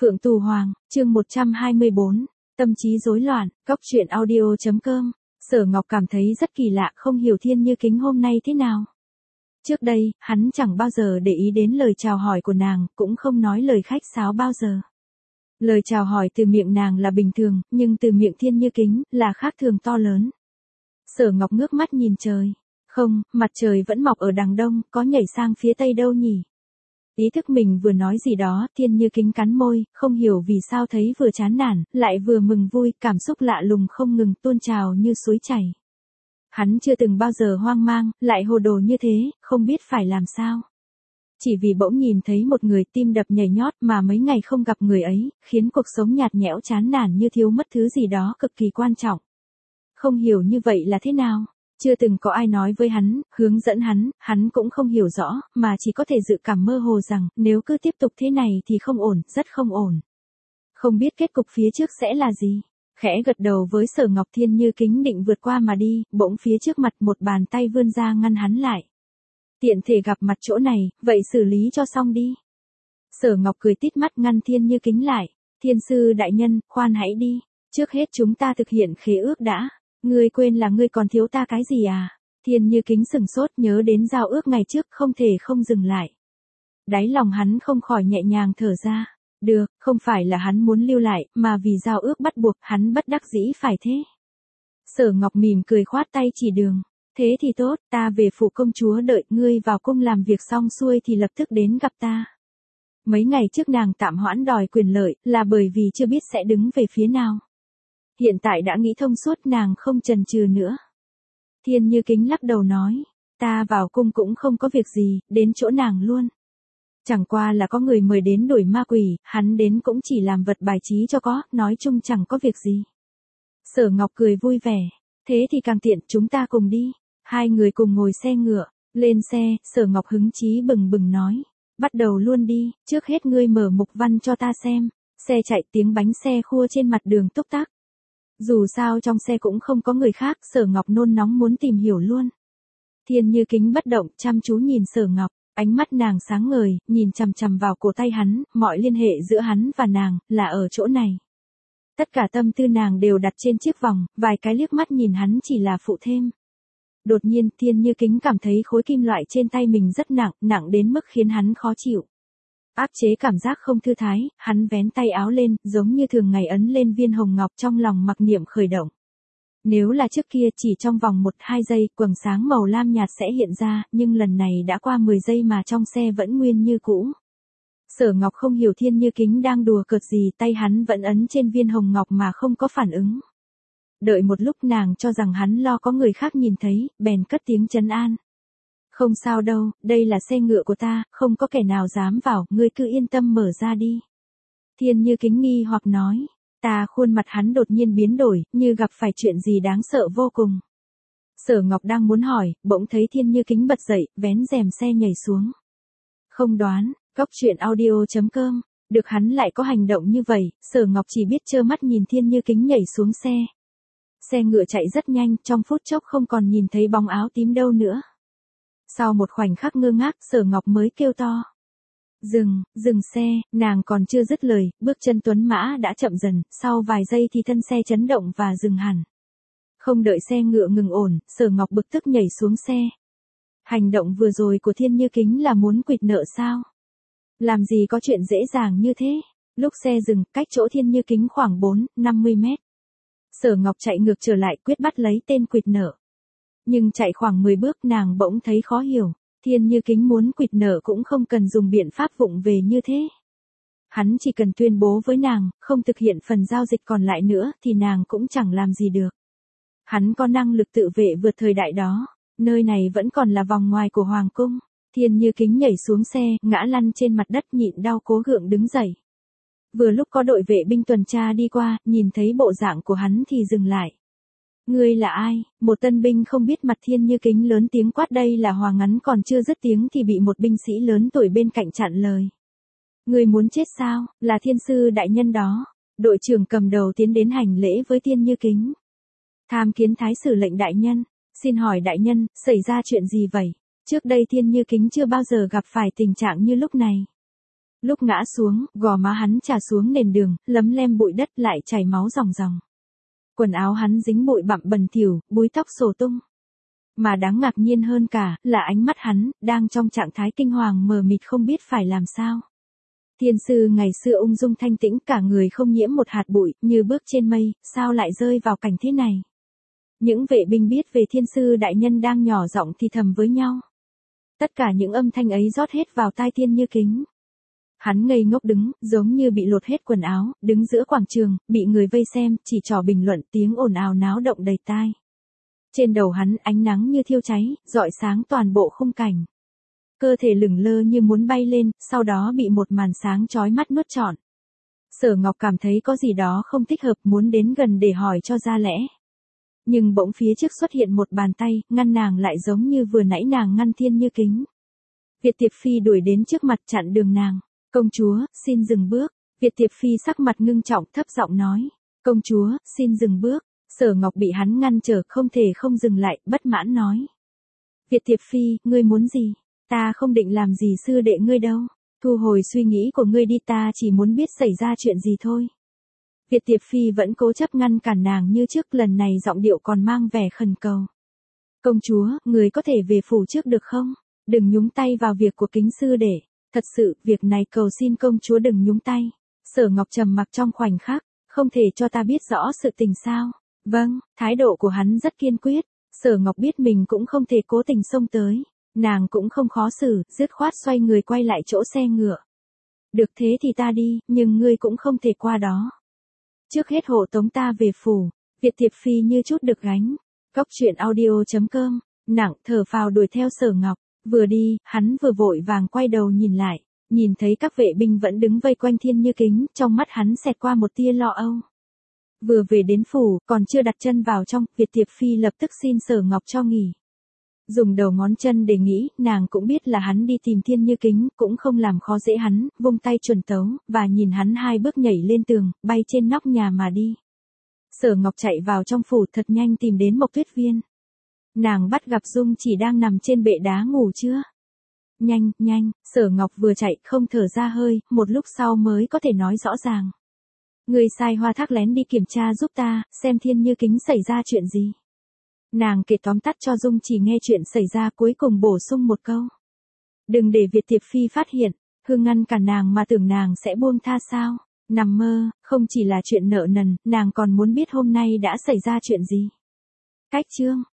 Phượng Tù Hoàng, chương 124, tâm trí rối loạn, Cóc truyện audio.com. Sở Ngọc cảm thấy rất kỳ lạ, không hiểu Thiên Như Kính hôm nay thế nào. Trước đây, hắn chẳng bao giờ để ý đến lời chào hỏi của nàng, cũng không nói lời khách sáo bao giờ. Lời chào hỏi từ miệng nàng là bình thường, nhưng từ miệng Thiên Như Kính là khác thường to lớn. Sở Ngọc ngước mắt nhìn trời. Không, mặt trời vẫn mọc ở đằng đông, có nhảy sang phía tây đâu nhỉ? Ý thức mình vừa nói gì đó, Thiên Như Kính cắn môi, không hiểu vì sao thấy vừa chán nản, lại vừa mừng vui, cảm xúc lạ lùng không ngừng tuôn trào như suối chảy. Hắn chưa từng bao giờ hoang mang, lại hồ đồ như thế, không biết phải làm sao. Chỉ vì bỗng nhìn thấy một người tim đập nhảy nhót mà mấy ngày không gặp người ấy, khiến cuộc sống nhạt nhẽo chán nản như thiếu mất thứ gì đó cực kỳ quan trọng. Không hiểu như vậy là thế nào? Chưa từng có ai nói với hắn, hướng dẫn hắn cũng không hiểu rõ, mà chỉ có thể dự cảm mơ hồ rằng, nếu cứ tiếp tục thế này thì không ổn, rất không ổn. Không biết kết cục phía trước sẽ là gì. Khẽ gật đầu với Sở Ngọc, Thiên Như Kính định vượt qua mà đi, bỗng phía trước mặt một bàn tay vươn ra ngăn hắn lại. Tiện thể gặp mặt chỗ này, vậy xử lý cho xong đi. Sở Ngọc cười tít mắt ngăn Thiên Như Kính lại. Thiên sư đại nhân, khoan hãy đi. Trước hết chúng ta thực hiện khế ước đã. Ngươi quên là ngươi còn thiếu ta cái gì à? Thiên Như Kính sừng sốt nhớ đến giao ước ngày trước không thể không dừng lại. Đáy lòng hắn không khỏi nhẹ nhàng thở ra. Được, không phải là hắn muốn lưu lại, mà vì giao ước bắt buộc hắn bất đắc dĩ phải thế. Sở Ngọc mỉm cười khoát tay chỉ đường. Thế thì tốt, ta về phủ công chúa đợi ngươi vào cung làm việc xong xuôi thì lập tức đến gặp ta. Mấy ngày trước nàng tạm hoãn đòi quyền lợi là bởi vì chưa biết sẽ đứng về phía nào. Hiện tại đã nghĩ thông suốt, nàng không chần chừ nữa. Thiên Như Kính lắc đầu nói, ta vào cung cũng không có việc gì, đến chỗ nàng luôn. Chẳng qua là có người mời đến đuổi ma quỷ, hắn đến cũng chỉ làm vật bài trí cho có, nói chung chẳng có việc gì. Sở Ngọc cười vui vẻ, thế thì càng tiện, chúng ta cùng đi. Hai người cùng ngồi xe ngựa, lên xe, Sở Ngọc hứng chí bừng bừng nói, bắt đầu luôn đi, trước hết ngươi mở mục văn cho ta xem. Xe chạy, tiếng bánh xe khua trên mặt đường túc tắc. Dù sao trong xe cũng không có người khác, Sở Ngọc nôn nóng muốn tìm hiểu luôn. Thiên Như Kính bất động, chăm chú nhìn Sở Ngọc, ánh mắt nàng sáng ngời, nhìn chằm chằm vào cổ tay hắn, mọi liên hệ giữa hắn và nàng, là ở chỗ này. Tất cả tâm tư nàng đều đặt trên chiếc vòng, vài cái liếc mắt nhìn hắn chỉ là phụ thêm. Đột nhiên, Thiên Như Kính cảm thấy khối kim loại trên tay mình rất nặng, nặng đến mức khiến hắn khó chịu. Áp chế cảm giác không thư thái, hắn vén tay áo lên, giống như thường ngày ấn lên viên hồng ngọc, trong lòng mặc niệm khởi động. Nếu là trước kia chỉ trong vòng 1-2 giây, quầng sáng màu lam nhạt sẽ hiện ra, nhưng lần này đã qua 10 giây mà trong xe vẫn nguyên như cũ. Sở Ngọc không hiểu Thiên Như Kính đang đùa cợt gì, tay hắn vẫn ấn trên viên hồng ngọc mà không có phản ứng. Đợi một lúc nàng cho rằng hắn lo có người khác nhìn thấy, bèn cất tiếng trấn an. Không sao đâu, đây là xe ngựa của ta, không có kẻ nào dám vào, ngươi cứ yên tâm mở ra đi. Thiên Như Kính nghi hoặc nói, khuôn mặt hắn đột nhiên biến đổi, như gặp phải chuyện gì đáng sợ vô cùng. Sở Ngọc đang muốn hỏi, bỗng thấy Thiên Như Kính bật dậy, vén rèm xe nhảy xuống. Không đoán, Cóc truyện audio.com, được hắn lại có hành động như vậy, Sở Ngọc chỉ biết trơ mắt nhìn Thiên Như Kính nhảy xuống xe. Xe ngựa chạy rất nhanh, trong phút chốc không còn nhìn thấy bóng áo tím đâu nữa. Sau một khoảnh khắc ngơ ngác, Sở Ngọc mới kêu to. Dừng xe, nàng còn chưa dứt lời, bước chân tuấn mã đã chậm dần, sau vài giây thì thân xe chấn động và dừng hẳn. Không đợi xe ngựa ngừng ổn, Sở Ngọc bực tức nhảy xuống xe. Hành động vừa rồi của Thiên Như Kính là muốn quỵt nợ sao? Làm gì có chuyện dễ dàng như thế? Lúc xe dừng, cách chỗ Thiên Như Kính khoảng 4-50 mét. Sở Ngọc chạy ngược trở lại, quyết bắt lấy tên quỵt nợ. Nhưng chạy khoảng 10 bước nàng bỗng thấy khó hiểu, Thiên Như Kính muốn quỵt nợ cũng không cần dùng biện pháp vụng về như thế. Hắn chỉ cần tuyên bố với nàng, không thực hiện phần giao dịch còn lại nữa thì nàng cũng chẳng làm gì được. Hắn có năng lực tự vệ vượt thời đại đó, nơi này vẫn còn là vòng ngoài của Hoàng cung. Thiên Như Kính nhảy xuống xe, ngã lăn trên mặt đất nhịn đau cố gượng đứng dậy. Vừa lúc có đội vệ binh tuần tra đi qua, nhìn thấy bộ dạng của hắn thì dừng lại. Ngươi là ai? Một tân binh không biết mặt Thiên Như Kính lớn tiếng quát, đây là Hoàng ngắn còn chưa dứt tiếng thì bị một binh sĩ lớn tuổi bên cạnh chặn lời. Ngươi muốn chết sao? Là thiên sư đại nhân đó. Đội trưởng cầm đầu tiến đến hành lễ với Thiên Như Kính. Tham kiến thái sử lệnh đại nhân. Xin hỏi đại nhân, xảy ra chuyện gì vậy? Trước đây Thiên Như Kính chưa bao giờ gặp phải tình trạng như lúc này. Lúc ngã xuống, gò má hắn chà xuống nền đường, lấm lem bụi đất lại chảy máu ròng ròng. Quần áo hắn dính bụi bặm bẩn thỉu, búi tóc xổ tung. Mà đáng ngạc nhiên hơn cả, là ánh mắt hắn, đang trong trạng thái kinh hoàng mờ mịt không biết phải làm sao. Thiên sư ngày xưa ung dung thanh tĩnh, cả người không nhiễm một hạt bụi, như bước trên mây, sao lại rơi vào cảnh thế này? Những vệ binh biết về thiên sư đại nhân đang nhỏ giọng thì thầm với nhau. Tất cả những âm thanh ấy rót hết vào tai Thiên Như Kính. Hắn ngây ngốc đứng, giống như bị lột hết quần áo, đứng giữa quảng trường, bị người vây xem, chỉ trỏ bình luận, tiếng ồn ào náo động đầy tai. Trên đầu hắn ánh nắng như thiêu cháy, rọi sáng toàn bộ khung cảnh. Cơ thể lửng lơ như muốn bay lên, sau đó bị một màn sáng chói mắt nuốt trọn. Sở Ngọc cảm thấy có gì đó không thích hợp, muốn đến gần để hỏi cho ra lẽ. Nhưng bỗng phía trước xuất hiện một bàn tay, ngăn nàng lại giống như vừa nãy nàng ngăn Thiên Như Kính. Việt Tiệp Phi đuổi đến trước mặt chặn đường nàng. Công chúa, xin dừng bước. Việt Tiệp Phi sắc mặt ngưng trọng, thấp giọng nói. Công chúa, xin dừng bước. Sở Ngọc bị hắn ngăn trở, không thể không dừng lại, bất mãn nói. Việt Tiệp Phi, ngươi muốn gì? Ta không định làm gì sư đệ ngươi đâu. Thu hồi suy nghĩ của ngươi đi, ta chỉ muốn biết xảy ra chuyện gì thôi. Việt Tiệp Phi vẫn cố chấp ngăn cản nàng như trước, lần này giọng điệu còn mang vẻ khẩn cầu. Công chúa, người có thể về phủ trước được không? Đừng nhúng tay vào việc của Kính sư đệ. Thật sự, việc này cầu xin công chúa đừng nhúng tay. Sở Ngọc trầm mặc trong khoảnh khắc, không thể cho ta biết rõ sự tình sao? Vâng, thái độ của hắn rất kiên quyết. Sở Ngọc biết mình cũng không thể cố tình xông tới. Nàng cũng không khó xử, dứt khoát xoay người quay lại chỗ xe ngựa. Được thế thì ta đi, nhưng ngươi cũng không thể qua đó. Trước hết hộ tống ta về phủ. Việt Tiệp Phi như chút được gánh. Góc truyện audio.com, nặng thở phào đuổi theo Sở Ngọc. Vừa đi, hắn vừa vội vàng quay đầu nhìn lại. Nhìn thấy các vệ binh vẫn đứng vây quanh Thiên Như Kính, trong mắt hắn xẹt qua một tia lo âu. Vừa về đến phủ, còn chưa đặt chân vào trong, Việt Tiệp Phi lập tức xin Sở Ngọc cho nghỉ. Dùng đầu ngón chân để nghĩ, nàng cũng biết là hắn đi tìm Thiên Như Kính, cũng không làm khó dễ hắn, vung tay chuẩn tấu, và nhìn hắn 2 bước nhảy lên tường, bay trên nóc nhà mà đi. Sở Ngọc chạy vào trong phủ thật nhanh tìm đến Mộc Tuyết Viên. Nàng bắt gặp Dung Chỉ đang nằm trên bệ đá ngủ chưa? Nhanh, nhanh, Sở Ngọc vừa chạy không thở ra hơi, một lúc sau mới có thể nói rõ ràng. Người sai Hoa Thác lén đi kiểm tra giúp ta, xem Thiên Như Kính xảy ra chuyện gì. Nàng kể tóm tắt cho Dung Chỉ nghe chuyện xảy ra, cuối cùng bổ sung một câu. Đừng để Việt Tiệp Phi phát hiện, Hương ngăn cả nàng mà tưởng nàng sẽ buông tha sao. Nằm mơ, không chỉ là chuyện nợ nần, nàng còn muốn biết hôm nay đã xảy ra chuyện gì. Cách chương